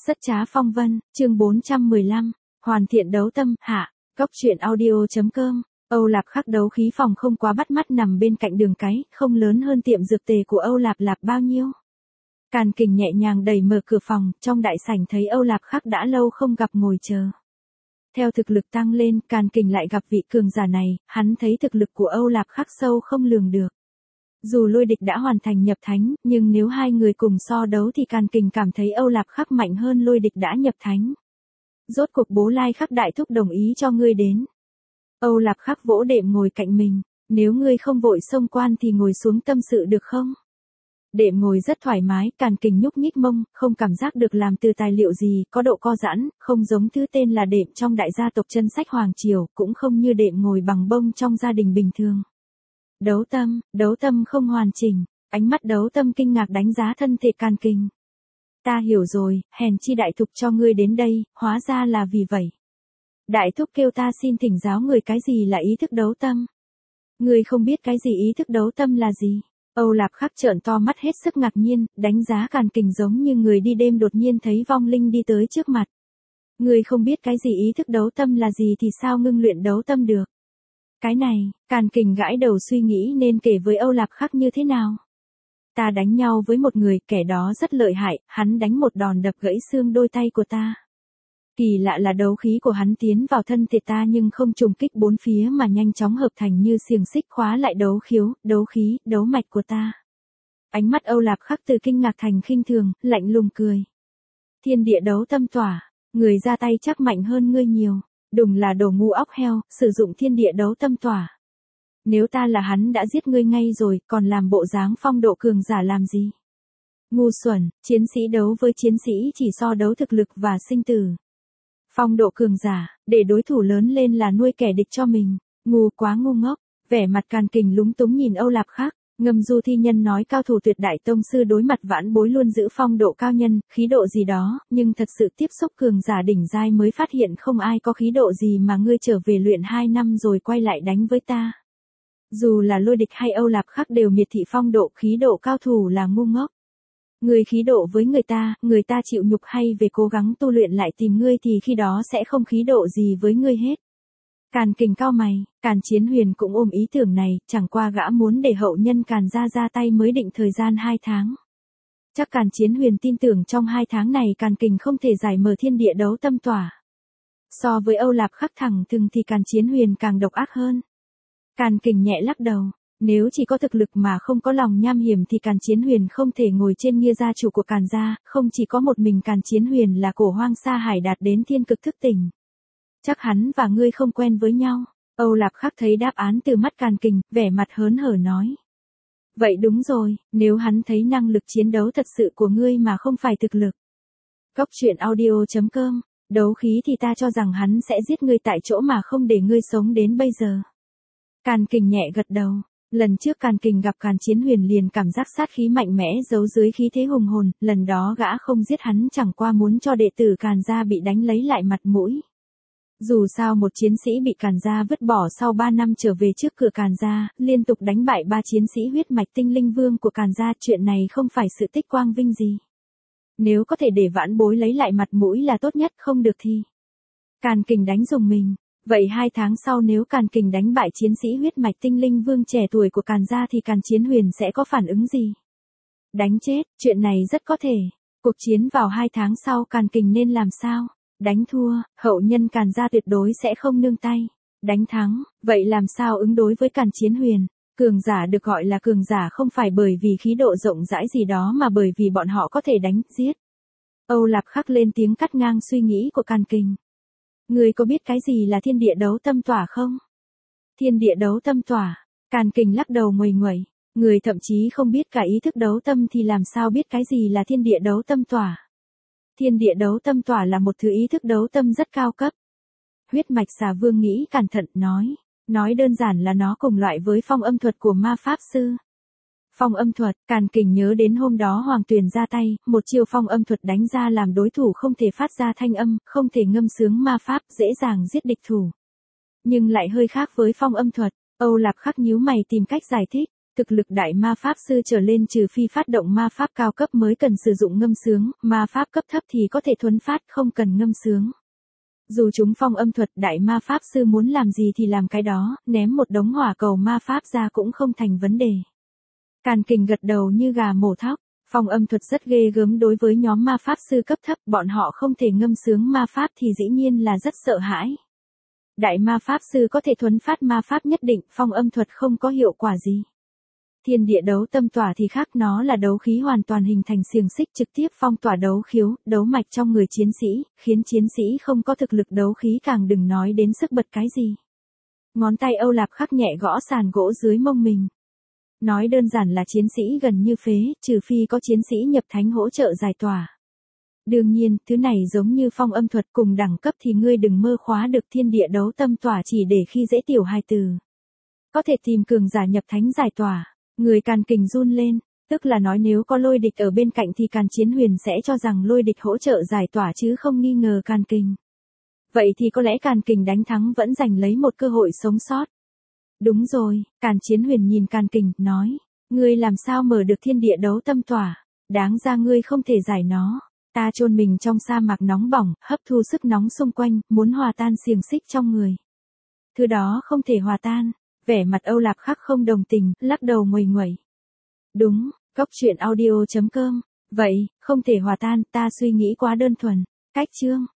Rất trá phong vân, chương 415, hoàn thiện đấu tâm, hạ, góc truyện audio.com. Âu Lạp Khắc đấu khí phòng không quá bắt mắt nằm bên cạnh đường cái, không lớn hơn tiệm dược tề của Âu Lạp Lạp bao nhiêu. Càn Kình nhẹ nhàng đẩy mở cửa phòng, trong đại sảnh thấy Âu Lạp Khắc đã lâu không gặp ngồi chờ. Theo thực lực tăng lên, Càn Kình lại gặp vị cường giả này, hắn thấy thực lực của Âu Lạp Khắc sâu không lường được. Dù Lôi Địch đã hoàn thành nhập thánh, nhưng nếu hai người cùng so đấu thì Càn Kình cảm thấy Âu Lạp Khắc mạnh hơn Lôi Địch đã nhập thánh. Rốt cuộc Bố Lai Khắc đại thúc đồng ý cho ngươi đến. Âu Lạp Khắc vỗ đệm ngồi cạnh mình, nếu ngươi không vội xông quan thì ngồi xuống tâm sự được không? Đệm ngồi rất thoải mái, Càn Kình nhúc nhích mông, không cảm giác được làm từ tài liệu gì, có độ co giãn, không giống thứ tên là đệm trong đại gia tộc chân sách Hoàng Triều, cũng không như đệm ngồi bằng bông trong gia đình bình thường. Đấu tâm không hoàn chỉnh, ánh mắt đấu tâm kinh ngạc đánh giá thân thể Càn Kình. Ta hiểu rồi, hèn chi đại thúc cho ngươi đến đây, hóa ra là vì vậy. Đại thúc kêu ta xin thỉnh giáo người cái gì là ý thức đấu tâm. Ngươi không biết cái gì ý thức đấu tâm là gì. Âu Lạp Khắc trợn to mắt hết sức ngạc nhiên, đánh giá Càn Kình giống như người đi đêm đột nhiên thấy vong linh đi tới trước mặt. Ngươi không biết cái gì ý thức đấu tâm là gì thì sao ngưng luyện đấu tâm được. Cái này, Càn Kình gãi đầu suy nghĩ nên kể với Âu Lạp Khắc như thế nào. Ta đánh nhau với một người, kẻ đó rất lợi hại, hắn đánh một đòn đập gãy xương đôi tay của ta. Kỳ lạ là đấu khí của hắn tiến vào thân thể ta nhưng không trùng kích bốn phía mà nhanh chóng hợp thành như xiềng xích khóa lại đấu khiếu, đấu khí, đấu mạch của ta. Ánh mắt Âu Lạp Khắc từ kinh ngạc thành khinh thường, lạnh lùng cười. Thiên địa đấu tâm tỏa, người ra tay chắc mạnh hơn ngươi nhiều, đùng là đồ ngu óc heo, sử dụng thiên địa đấu tâm tỏa. Nếu ta là hắn đã giết ngươi ngay rồi, còn làm bộ dáng phong độ cường giả làm gì? Ngu xuẩn, chiến sĩ đấu với chiến sĩ chỉ so đấu thực lực và sinh tử. Phong độ cường giả, để đối thủ lớn lên là nuôi kẻ địch cho mình, ngu quá ngu ngốc. Vẻ mặt Càn Kình lúng túng nhìn Âu Lạp Khắc, ngâm du thi nhân nói cao thủ tuyệt đại tông sư đối mặt vãn bối luôn giữ phong độ cao nhân, khí độ gì đó, nhưng thật sự tiếp xúc cường giả đỉnh giai mới phát hiện không ai có khí độ gì mà ngươi trở về luyện 2 năm rồi quay lại đánh với ta. Dù là Lôi Địch hay Âu Lạp Khắc đều miệt thị phong độ khí độ cao thủ là ngu ngốc. Người khí độ với người ta chịu nhục hay về cố gắng tu luyện lại tìm ngươi thì khi đó sẽ không khí độ gì với ngươi hết. Càn Kình cau mày, Càn Chiến Huyền cũng ôm ý tưởng này, chẳng qua gã muốn để hậu nhân Càn ra tay mới định thời gian 2 tháng. Chắc Càn Chiến Huyền tin tưởng trong 2 tháng này Càn Kình không thể giải mở thiên địa đấu tâm tỏa. So với Âu Lạp Khắc thẳng thừng thì Càn Chiến Huyền càng độc ác hơn. Càn Kình nhẹ lắc đầu. Nếu chỉ có thực lực mà không có lòng nham hiểm thì Càn Chiến Huyền không thể ngồi trên nghĩa gia chủ của Càn gia, không chỉ có một mình Càn Chiến Huyền là cổ hoang sa hải đạt đến thiên cực thức tỉnh. Chắc hắn và ngươi không quen với nhau. Âu Lạp Khắc thấy đáp án từ mắt Càn Kình, vẻ mặt hớn hở nói. Vậy đúng rồi, nếu hắn thấy năng lực chiến đấu thật sự của ngươi mà không phải thực lực. Góc truyện audio.com, đấu khí thì ta cho rằng hắn sẽ giết ngươi tại chỗ mà không để ngươi sống đến bây giờ. Càn Kình nhẹ gật đầu. Lần trước Càn Kình gặp Càn Chiến Huyền liền cảm giác sát khí mạnh mẽ giấu dưới khí thế hùng hồn, lần đó gã không giết hắn chẳng qua muốn cho đệ tử Càn gia bị đánh lấy lại mặt mũi. Dù sao một chiến sĩ bị Càn gia vứt bỏ sau 3 năm trở về trước cửa Càn gia, liên tục đánh bại 3 chiến sĩ huyết mạch tinh linh vương của Càn gia, chuyện này không phải sự tích quang vinh gì. Nếu có thể để vãn bối lấy lại mặt mũi là tốt nhất, không được thì Càn Kình đánh dùng mình. Vậy 2 tháng sau nếu Càn Kình đánh bại chiến sĩ huyết mạch tinh linh vương trẻ tuổi của Càn gia thì Càn Chiến Huyền sẽ có phản ứng gì? Đánh chết, chuyện này rất có thể. Cuộc chiến vào 2 tháng sau Càn Kình nên làm sao? Đánh thua, hậu nhân Càn gia tuyệt đối sẽ không nương tay. Đánh thắng, vậy làm sao ứng đối với Càn Chiến Huyền? Cường giả được gọi là cường giả không phải bởi vì khí độ rộng rãi gì đó mà bởi vì bọn họ có thể đánh, giết. Âu Lạp Khắc lên tiếng cắt ngang suy nghĩ của Càn Kình. Ngươi có biết cái gì là thiên địa đấu tâm tỏa không? Thiên địa đấu tâm tỏa, Càn Kình lắc đầu nguầy nguẩy, người thậm chí không biết cả ý thức đấu tâm thì làm sao biết cái gì là thiên địa đấu tâm tỏa. Thiên địa đấu tâm tỏa là một thứ ý thức đấu tâm rất cao cấp. Huyết mạch xà vương nghĩ cẩn thận nói đơn giản là nó cùng loại với phong âm thuật của ma pháp sư. Phong âm thuật, Càn Kình nhớ đến hôm đó Hoàng Tuyền ra tay, một chiêu phong âm thuật đánh ra làm đối thủ không thể phát ra thanh âm, không thể ngâm sướng ma pháp, dễ dàng giết địch thủ. Nhưng lại hơi khác với phong âm thuật, Âu Lạp Khắc nhíu mày tìm cách giải thích. Thực lực đại ma pháp sư trở lên trừ phi phát động ma pháp cao cấp mới cần sử dụng ngâm sướng, ma pháp cấp thấp thì có thể thuấn phát không cần ngâm sướng. Dù chúng phong âm thuật đại ma pháp sư muốn làm gì thì làm cái đó, ném một đống hỏa cầu ma pháp ra cũng không thành vấn đề. Càn Kình gật đầu như gà mổ thóc, phong âm thuật rất ghê gớm đối với nhóm ma pháp sư cấp thấp, bọn họ không thể ngâm sướng ma pháp thì dĩ nhiên là rất sợ hãi. Đại ma pháp sư có thể thuấn phát ma pháp nhất định, phong âm thuật không có hiệu quả gì. Thiên địa đấu tâm tỏa thì khác, nó là đấu khí hoàn toàn hình thành xiềng xích trực tiếp phong tỏa đấu khiếu, đấu mạch trong người chiến sĩ, khiến chiến sĩ không có thực lực đấu khí càng đừng nói đến sức bật cái gì. Ngón tay Âu Lạp Khắc nhẹ gõ sàn gỗ dưới mông mình. Nói đơn giản là chiến sĩ gần như phế, trừ phi có chiến sĩ nhập thánh hỗ trợ giải tỏa. Đương nhiên, thứ này giống như phong âm thuật cùng đẳng cấp thì ngươi đừng mơ khóa được thiên địa đấu tâm tỏa chỉ để khi dễ tiểu hài tử. Có thể tìm cường giả nhập thánh giải tỏa. Người Càn Kình run lên, tức là nói nếu có Lôi Địch ở bên cạnh thì Càn Chiến Huyền sẽ cho rằng Lôi Địch hỗ trợ giải tỏa chứ không nghi ngờ Càn Kình. Vậy thì có lẽ Càn Kình đánh thắng vẫn giành lấy một cơ hội sống sót. Đúng rồi, Càn Chiến Huyền nhìn Càn Kình, nói, ngươi làm sao mở được thiên địa đấu tâm tỏa, đáng ra ngươi không thể giải nó. Ta chôn mình trong sa mạc nóng bỏng, hấp thu sức nóng xung quanh, muốn hòa tan xiềng xích trong người. Thứ đó không thể hòa tan. Vẻ mặt Âu Lạp Khắc không đồng tình, lắc đầu nguầy nguẩy. Đúng, coctruyện audio.com. Vậy, không thể hòa tan, ta suy nghĩ quá đơn thuần. Cách chương.